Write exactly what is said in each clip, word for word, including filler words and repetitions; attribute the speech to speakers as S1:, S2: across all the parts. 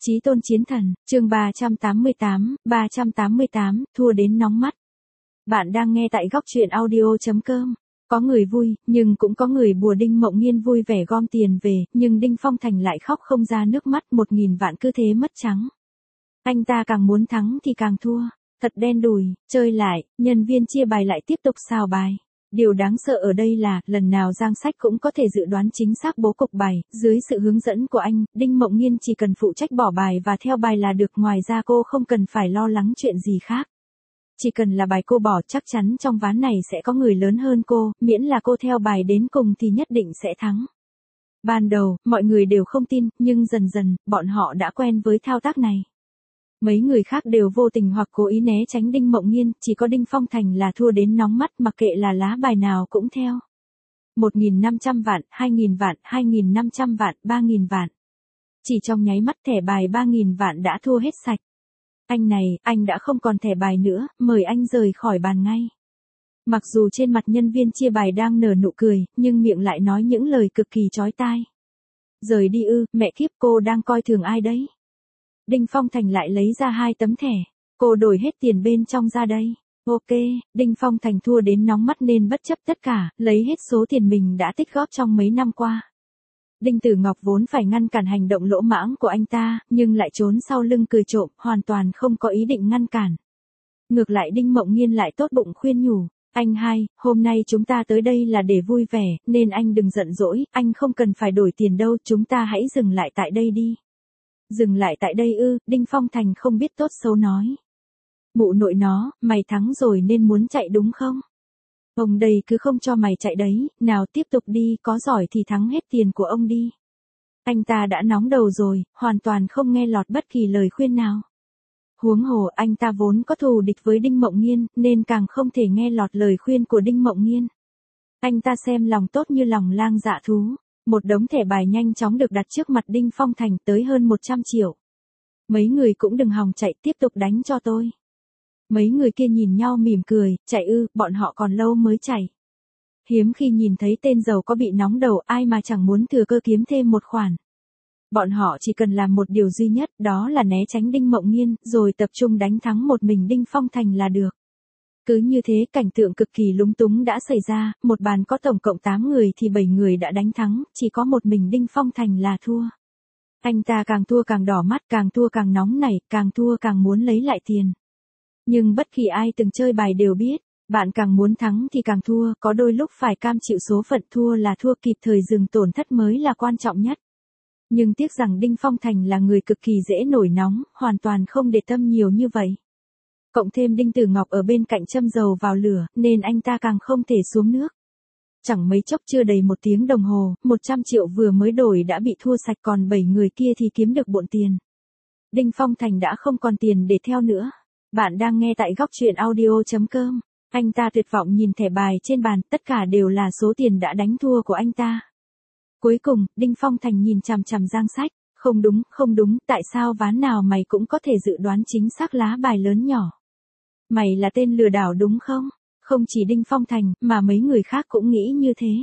S1: Chí tôn chiến thần, chương ba trăm tám mươi tám, ba trăm tám mươi tám, thua đến nóng mắt. Bạn đang nghe tại góc truyện audio.com. Có người vui, nhưng cũng có người buồn. Đinh Mộng Nghiên vui vẻ gom tiền về, nhưng Đinh Phong Thành lại khóc không ra nước mắt, một nghìn vạn cứ thế mất trắng. Anh ta càng muốn thắng thì càng thua, thật đen đủi, chơi lại, nhân viên chia bài lại tiếp tục xào bài. Điều đáng sợ ở đây là, lần nào Giang Sách cũng có thể dự đoán chính xác bố cục bài, dưới sự hướng dẫn của anh, Đinh Mộng Nghiên chỉ cần phụ trách bỏ bài và theo bài là được, ngoài ra cô không cần phải lo lắng chuyện gì khác. Chỉ cần là bài cô bỏ chắc chắn trong ván này sẽ có người lớn hơn cô, miễn là cô theo bài đến cùng thì nhất định sẽ thắng. Ban đầu, mọi người đều không tin, nhưng dần dần, bọn họ đã quen với thao tác này. Mấy người khác đều vô tình hoặc cố ý né tránh Đinh Mộng Nghiên, chỉ có Đinh Phong Thành là thua đến nóng mắt, mặc kệ là lá bài nào cũng theo. một nghìn năm trăm vạn, hai nghìn vạn, hai nghìn năm trăm vạn, ba nghìn vạn. Chỉ trong nháy mắt thẻ bài ba nghìn vạn đã thua hết sạch. Anh này, anh đã không còn thẻ bài nữa, mời anh rời khỏi bàn ngay. Mặc dù trên mặt nhân viên chia bài đang nở nụ cười, nhưng miệng lại nói những lời cực kỳ chói tai. Rời đi ư, mẹ kiếp, cô đang coi thường ai đấy? Đinh Phong Thành lại lấy ra hai tấm thẻ. Cô đổi hết tiền bên trong ra đây. Ok, Đinh Phong Thành thua đến nóng mắt nên bất chấp tất cả, lấy hết số tiền mình đã tích góp trong mấy năm qua. Đinh Tử Ngọc vốn phải ngăn cản hành động lỗ mãng của anh ta, nhưng lại trốn sau lưng cười trộm, hoàn toàn không có ý định ngăn cản. Ngược lại Đinh Mộng Nghiên lại tốt bụng khuyên nhủ. Anh hai, hôm nay chúng ta tới đây là để vui vẻ, nên anh đừng giận dỗi, anh không cần phải đổi tiền đâu, chúng ta hãy dừng lại tại đây đi. Dừng lại tại đây ư, Đinh Phong Thành không biết tốt xấu nói. Mụ nội nó, mày thắng rồi nên muốn chạy đúng không? Ông đây cứ không cho mày chạy đấy, nào tiếp tục đi, có giỏi thì thắng hết tiền của ông đi. Anh ta đã nóng đầu rồi, hoàn toàn không nghe lọt bất kỳ lời khuyên nào. Huống hồ anh ta vốn có thù địch với Đinh Mộng Nghiên, nên càng không thể nghe lọt lời khuyên của Đinh Mộng Nghiên. Anh ta xem lòng tốt như lòng lang dạ thú. Một đống thẻ bài nhanh chóng được đặt trước mặt Đinh Phong Thành, tới hơn một trăm triệu. Mấy người cũng đừng hòng chạy, tiếp tục đánh cho tôi. Mấy người kia nhìn nhau mỉm cười, chạy ư, bọn họ còn lâu mới chạy. Hiếm khi nhìn thấy tên giàu có bị nóng đầu, ai mà chẳng muốn thừa cơ kiếm thêm một khoản. Bọn họ chỉ cần làm một điều duy nhất, đó là né tránh Đinh Mộng Nghiên, rồi tập trung đánh thắng một mình Đinh Phong Thành là được. Cứ như thế cảnh tượng cực kỳ lúng túng đã xảy ra, một bàn có tổng cộng tám người thì bảy người đã đánh thắng, chỉ có một mình Đinh Phong Thành là thua. Anh ta càng thua càng đỏ mắt, càng thua càng nóng nảy, càng thua càng muốn lấy lại tiền. Nhưng bất kỳ ai từng chơi bài đều biết, bạn càng muốn thắng thì càng thua, có đôi lúc phải cam chịu số phận, thua là thua, kịp thời dừng tổn thất mới là quan trọng nhất. Nhưng tiếc rằng Đinh Phong Thành là người cực kỳ dễ nổi nóng, hoàn toàn không để tâm nhiều như vậy. Cộng thêm Đinh Tử Ngọc ở bên cạnh châm dầu vào lửa, nên anh ta càng không thể xuống nước. Chẳng mấy chốc chưa đầy một tiếng đồng hồ, một trăm triệu vừa mới đổi đã bị thua sạch, còn bảy người kia thì kiếm được bộn tiền. Đinh Phong Thành đã không còn tiền để theo nữa. Bạn đang nghe tại góc truyện audio.com. Anh ta tuyệt vọng nhìn thẻ bài trên bàn, tất cả đều là số tiền đã đánh thua của anh ta. Cuối cùng, Đinh Phong Thành nhìn chằm chằm Giang Sách. Không đúng, không đúng, tại sao ván nào mày cũng có thể dự đoán chính xác lá bài lớn nhỏ? Mày là tên lừa đảo đúng không? Không chỉ Đinh Phong Thành, mà mấy người khác cũng nghĩ như thế.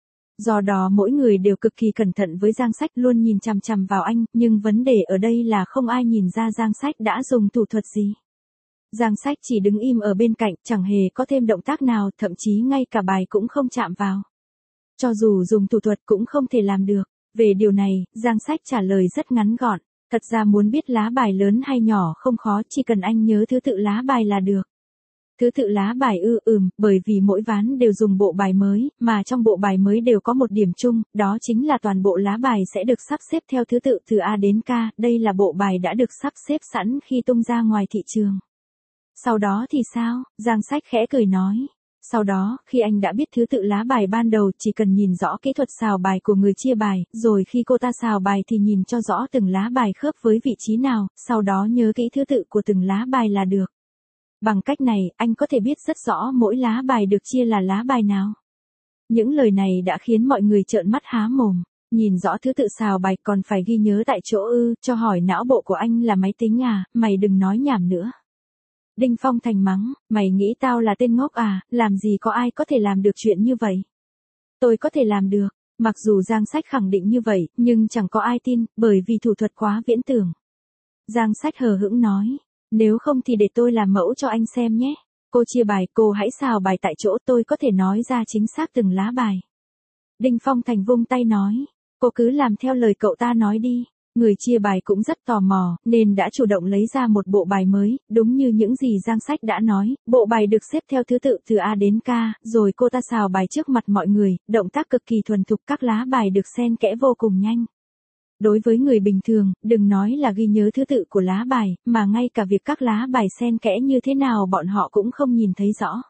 S1: Do đó mỗi người đều cực kỳ cẩn thận với Giang Sách, luôn nhìn chằm chằm vào anh, nhưng vấn đề ở đây là không ai nhìn ra Giang Sách đã dùng thủ thuật gì. Giang Sách chỉ đứng im ở bên cạnh, chẳng hề có thêm động tác nào, thậm chí ngay cả bài cũng không chạm vào. Cho dù dùng thủ thuật cũng không thể làm được. Về điều này, Giang Sách trả lời rất ngắn gọn. Thật ra muốn biết lá bài lớn hay nhỏ không khó, chỉ cần anh nhớ thứ tự lá bài là được. Thứ tự lá bài ư, ừm, bởi vì mỗi ván đều dùng bộ bài mới, mà trong bộ bài mới đều có một điểm chung, đó chính là toàn bộ lá bài sẽ được sắp xếp theo thứ tự từ A đến K, đây là bộ bài đã được sắp xếp sẵn khi tung ra ngoài thị trường. Sau đó thì sao? Giang Sách khẽ cười nói. Sau đó, khi anh đã biết thứ tự lá bài ban đầu, chỉ cần nhìn rõ kỹ thuật xào bài của người chia bài, rồi khi cô ta xào bài thì nhìn cho rõ từng lá bài khớp với vị trí nào, sau đó nhớ kỹ thứ tự của từng lá bài là được. Bằng cách này, anh có thể biết rất rõ mỗi lá bài được chia là lá bài nào. Những lời này đã khiến mọi người trợn mắt há mồm. Nhìn rõ thứ tự xào bài còn phải ghi nhớ tại chỗ ư, cho hỏi não bộ của anh là máy tính à, mày đừng nói nhảm nữa. Đinh Phong Thành mắng, mày nghĩ tao là tên ngốc à, làm gì có ai có thể làm được chuyện như vậy. Tôi có thể làm được, mặc dù Giang Sách khẳng định như vậy, nhưng chẳng có ai tin, bởi vì thủ thuật quá viễn tưởng. Giang Sách hờ hững nói. Nếu không thì để tôi làm mẫu cho anh xem nhé. Cô chia bài, cô hãy xào bài tại chỗ, tôi có thể nói ra chính xác từng lá bài. Đinh Phong Thành vung tay nói. Cô cứ làm theo lời cậu ta nói đi. Người chia bài cũng rất tò mò, nên đã chủ động lấy ra một bộ bài mới, đúng như những gì Giang Sách đã nói, bộ bài được xếp theo thứ tự từ A đến K, rồi cô ta xào bài trước mặt mọi người, động tác cực kỳ thuần thục, các lá bài được xen kẽ vô cùng nhanh. Đối với người bình thường, đừng nói là ghi nhớ thứ tự của lá bài, mà ngay cả việc các lá bài xen kẽ như thế nào bọn họ cũng không nhìn thấy rõ.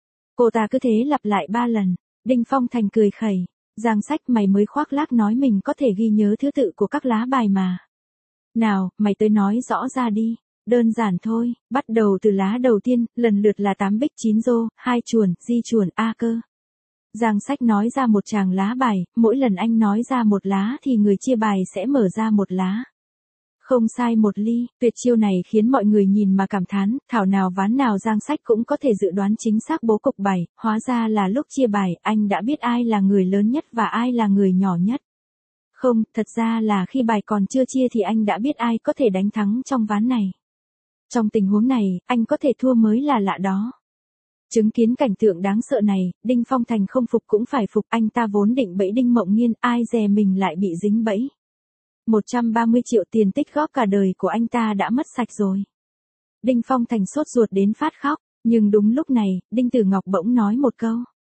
S1: Cô ta cứ thế lặp lại ba lần, Đinh Phong Thành cười khẩy. Giang Sách, mày mới khoác lác nói mình có thể ghi nhớ thứ tự của các lá bài mà. Nào, mày tới nói rõ ra đi. Đơn giản thôi, bắt đầu từ lá đầu tiên, lần lượt là tám bích chín rô, hai chuồn, di chuồn, A cơ. Giang Sách nói ra một tràng lá bài, mỗi lần anh nói ra một lá thì người chia bài sẽ mở ra một lá. Không sai một ly, tuyệt chiêu này khiến mọi người nhìn mà cảm thán, thảo nào ván nào Giang Sách cũng có thể dự đoán chính xác bố cục bài, hóa ra là lúc chia bài, anh đã biết ai là người lớn nhất và ai là người nhỏ nhất. Không, thật ra là khi bài còn chưa chia thì anh đã biết ai có thể đánh thắng trong ván này. Trong tình huống này, anh có thể thua mới là lạ đó. Chứng kiến cảnh tượng đáng sợ này, Đinh Phong Thành không phục cũng phải phục, anh ta vốn định bẫy Đinh Mộng Nghiên, ai dè mình lại bị dính bẫy. một trăm ba mươi triệu tiền tích góp cả đời của anh ta đã mất sạch rồi. Đinh Phong Thành sốt ruột đến phát khóc, nhưng đúng lúc này, Đinh Tử Ngọc bỗng nói một câu.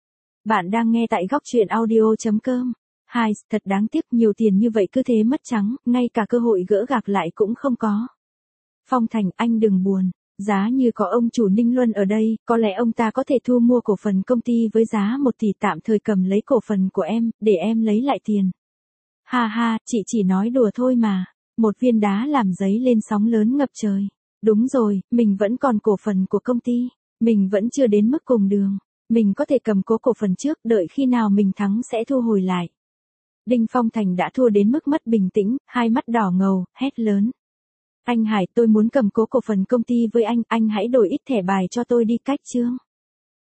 S1: Bạn đang nghe tại góc truyện audio chấm com. Hai, thật đáng tiếc, nhiều tiền như vậy cứ thế mất trắng, ngay cả cơ hội gỡ gạc lại cũng không có. Phong Thành, anh đừng buồn, giá như có ông chủ Ninh Luân ở đây, có lẽ ông ta có thể thu mua cổ phần công ty với giá một tỷ, tạm thời cầm lấy cổ phần của em, để em lấy lại tiền. Ha ha, chị chỉ nói đùa thôi mà. Một viên đá làm giấy lên sóng lớn ngập trời. Đúng rồi, mình vẫn còn cổ phần của công ty. Mình vẫn chưa đến mức cùng đường. Mình có thể cầm cố cổ phần trước, đợi khi nào mình thắng sẽ thu hồi lại. Đinh Phong Thành đã thua đến mức mất bình tĩnh, hai mắt đỏ ngầu, hét lớn. Anh Hải, tôi muốn cầm cố cổ phần công ty với anh, anh hãy đổi ít thẻ bài cho tôi đi, cách chương.